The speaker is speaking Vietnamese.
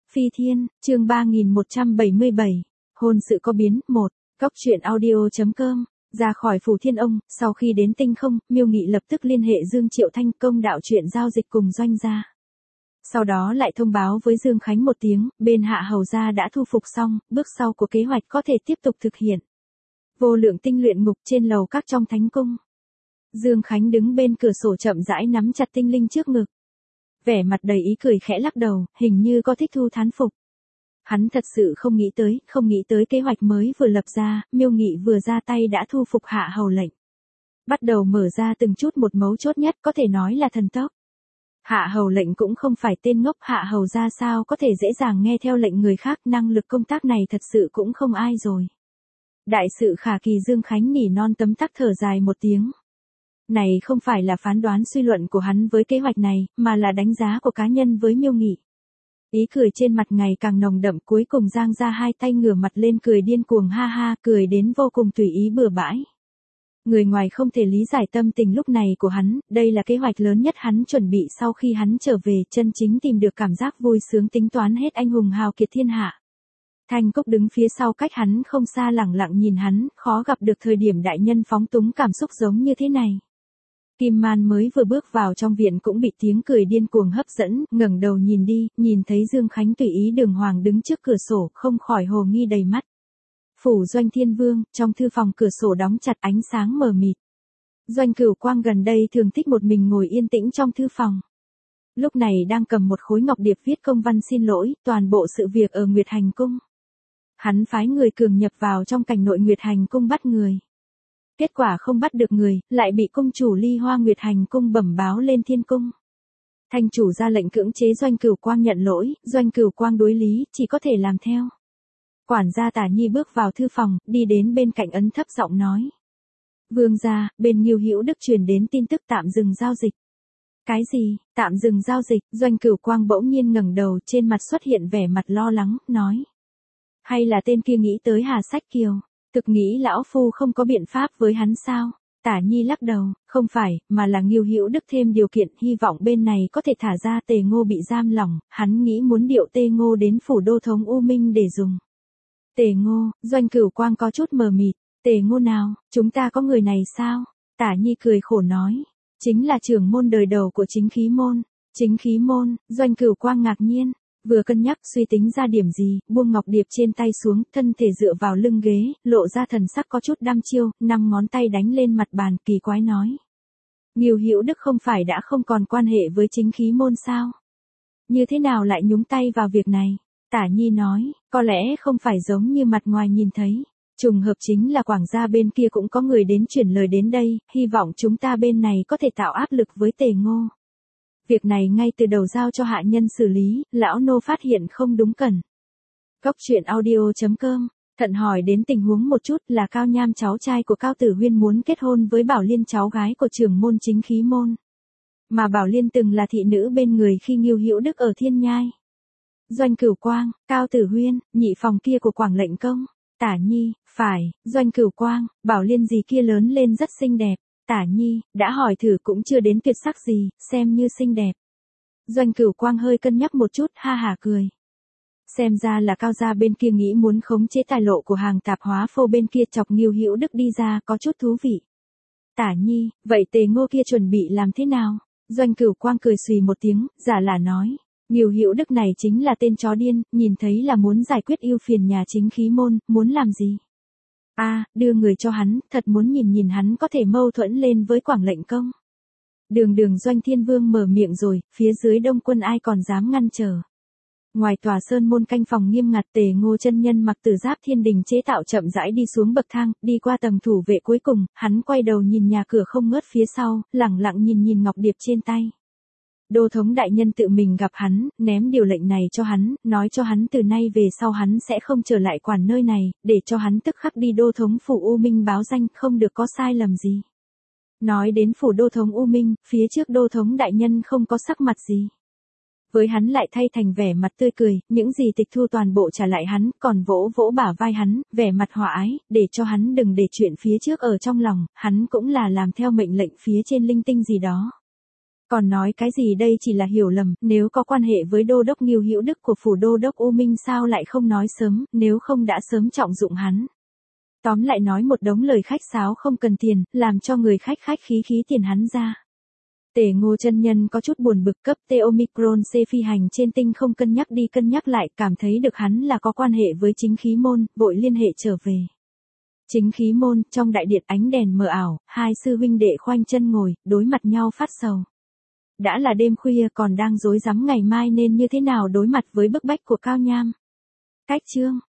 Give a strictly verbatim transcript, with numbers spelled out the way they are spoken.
Phi Thiên, chương ba nghìn một trăm bảy mươi bảy, hôn sự có biến, một, góc truyện audio chấm com, ra khỏi phủ Thiên Ông, sau khi đến Tinh Không, Miêu Nghị lập tức liên hệ Dương Triệu Thanh công đạo chuyện giao dịch cùng Doanh gia. Sau đó lại thông báo với Dương Khánh một tiếng, bên Hạ Hầu gia đã thu phục xong, bước sau của kế hoạch có thể tiếp tục thực hiện. Vô lượng tinh luyện ngục trên lầu các trong thánh cung. Dương Khánh đứng bên cửa sổ chậm rãi nắm chặt tinh linh trước ngực. Vẻ mặt đầy ý cười khẽ lắc đầu, hình như có thích thu thán phục. Hắn thật sự không nghĩ tới, không nghĩ tới kế hoạch mới vừa lập ra, Miêu Nghị vừa ra tay đã thu phục Hạ Hầu lệnh. Bắt đầu mở ra từng chút một mấu chốt nhất, có thể nói là thần tốc. Hạ Hầu lệnh cũng không phải tên ngốc, Hạ Hầu ra sao có thể dễ dàng nghe theo lệnh người khác, năng lực công tác này thật sự cũng không ai rồi. Đại sự khả kỳ Dương Khánh nỉ non tấm tắc thở dài một tiếng. Này không phải là phán đoán suy luận của hắn với kế hoạch này, mà là đánh giá của cá nhân với Miêu Nghị. Ý cười trên mặt ngày càng nồng đậm, cuối cùng giang ra hai tay ngửa mặt lên cười điên cuồng ha ha, cười đến vô cùng tùy ý bừa bãi. Người ngoài không thể lý giải tâm tình lúc này của hắn, đây là kế hoạch lớn nhất hắn chuẩn bị sau khi hắn trở về, chân chính tìm được cảm giác vui sướng tính toán hết anh hùng hào kiệt thiên hạ. Thanh Cốc đứng phía sau cách hắn không xa lẳng lặng nhìn hắn, khó gặp được thời điểm đại nhân phóng túng cảm xúc giống như thế này. Kim Man mới vừa bước vào trong viện cũng bị tiếng cười điên cuồng hấp dẫn, ngẩng đầu nhìn đi, nhìn thấy Dương Khánh tùy ý đường hoàng đứng trước cửa sổ, không khỏi hồ nghi đầy mắt. Phủ Doanh Thiên Vương, trong thư phòng cửa sổ đóng chặt, ánh sáng mờ mịt. Doanh Cửu Quang gần đây thường thích một mình ngồi yên tĩnh trong thư phòng. Lúc này đang cầm một khối ngọc điệp viết công văn xin lỗi, toàn bộ sự việc ở Nguyệt Hành Cung. Hắn phái người cường nhập vào trong cảnh nội Nguyệt Hành Cung bắt người. Kết quả không bắt được người, lại bị cung chủ Ly Hoa Nguyệt Hành Cung bẩm báo lên Thiên Cung. Thành chủ ra lệnh cưỡng chế Doanh Cửu Quang nhận lỗi, Doanh Cửu Quang đối lý, chỉ có thể làm theo. Quản gia Tả Nhi bước vào thư phòng, đi đến bên cạnh ấn thấp giọng nói. Vương gia, bên Nghiêu Hữu Đức truyền đến tin tức tạm dừng giao dịch. Cái gì, tạm dừng giao dịch? Doanh Cửu Quang bỗng nhiên ngẩng đầu, trên mặt xuất hiện vẻ mặt lo lắng, nói. Hay là tên kia nghĩ tới Hà Sách Kiều? Thực nghĩ lão phu không có biện pháp với hắn sao? Tả Nhi lắc đầu, không phải, mà là Nghiêu Hữu Đức thêm điều kiện, hy vọng bên này có thể thả ra Tề Ngô bị giam lỏng, hắn nghĩ muốn điệu Tề Ngô đến phủ đô thống U Minh để dùng. Tề Ngô, Doanh Cửu Quang có chút mờ mịt, Tề Ngô nào, chúng ta có người này sao? Tả Nhi cười khổ nói, chính là trưởng môn đời đầu của Chính Khí môn. Chính Khí môn? Doanh Cửu Quang ngạc nhiên. Vừa cân nhắc suy tính ra điểm gì, buông ngọc điệp trên tay xuống, thân thể dựa vào lưng ghế, lộ ra thần sắc có chút đăm chiêu, năm ngón tay đánh lên mặt bàn, kỳ quái nói. Nghiêu Hữu Đức không phải đã không còn quan hệ với Chính Khí môn sao? Như thế nào lại nhúng tay vào việc này? Tả Nhi nói, có lẽ không phải giống như mặt ngoài nhìn thấy. Trùng hợp chính là Quảng gia bên kia cũng có người đến chuyển lời đến đây, hy vọng chúng ta bên này có thể tạo áp lực với Tề Ngô. Việc này ngay từ đầu giao cho hạ nhân xử lý, lão nô phát hiện không đúng cần. Góc truyện audio chấm com, Thận hỏi đến tình huống một chút, là Cao Nham cháu trai của Cao Tử Huyên muốn kết hôn với Bảo Liên cháu gái của trưởng môn Chính Khí môn. Mà Bảo Liên từng là thị nữ bên người khi Nghiêu Hữu Đức ở Thiên Nhai. Doanh Cửu Quang, Cao Tử Huyên, nhị phòng kia của Quảng Lệnh Công. Tả Nhi, phải, Doanh Cửu Quang, Bảo Liên gì kia lớn lên rất xinh đẹp. Tả Nhi, đã hỏi thử cũng chưa đến tuyệt sắc gì, xem như xinh đẹp. Doanh Cửu Quang hơi cân nhắc một chút, ha hả cười. Xem ra là Cao gia bên kia nghĩ muốn khống chế tài lộ của hàng tạp hóa phô bên kia, chọc Nghiêu Hữu Đức đi ra, có chút thú vị. Tả Nhi, vậy Tề Ngô kia chuẩn bị làm thế nào? Doanh Cửu Quang cười xùy một tiếng, giả là nói. Nghiêu Hữu Đức này chính là tên chó điên, nhìn thấy là muốn giải quyết ưu phiền nhà Chính Khí môn, muốn làm gì? A, à, đưa người cho hắn, thật muốn nhìn nhìn hắn có thể mâu thuẫn lên với Quảng Lệnh Công. Đường đường Doanh Thiên Vương mở miệng rồi, phía dưới đông quân ai còn dám ngăn trở. Ngoài tòa sơn môn canh phòng nghiêm ngặt, Tề Ngô chân nhân mặc tử giáp thiên đình chế tạo chậm rãi đi xuống bậc thang, đi qua tầng thủ vệ cuối cùng, hắn quay đầu nhìn nhà cửa không ngớt phía sau, lẳng lặng nhìn nhìn ngọc điệp trên tay. Đô thống đại nhân tự mình gặp hắn, ném điều lệnh này cho hắn, nói cho hắn từ nay về sau hắn sẽ không trở lại quản nơi này, để cho hắn tức khắc đi đô thống phủ U Minh báo danh, không được có sai lầm gì. Nói đến phủ đô thống U Minh, phía trước đô thống đại nhân không có sắc mặt gì. Với hắn lại thay thành vẻ mặt tươi cười, những gì tịch thu toàn bộ trả lại hắn, còn vỗ vỗ bả vai hắn, vẻ mặt hòa ái, để cho hắn đừng để chuyện phía trước ở trong lòng, hắn cũng là làm theo mệnh lệnh phía trên linh tinh gì đó. Còn nói cái gì đây chỉ là hiểu lầm, nếu có quan hệ với đô đốc Ngưu Hữu Đức của phủ đô đốc U Minh sao lại không nói sớm, nếu không đã sớm trọng dụng hắn. Tóm lại nói một đống lời khách sáo không cần tiền, làm cho người khách khách khí khí tiền hắn ra. Tể Ngô chân nhân có chút buồn bực, cấp T Omicron C phi hành trên tinh không cân nhắc đi cân nhắc lại, cảm thấy được hắn là có quan hệ với chính khí môn, vội liên hệ trở về. Chính khí môn, trong đại điện ánh đèn mờ ảo, hai sư huynh đệ khoanh chân ngồi, đối mặt nhau phát sầu. Đã là đêm khuya còn đang rối rắm ngày mai nên như thế nào đối mặt với bức bách của Cao Nham. Cách chương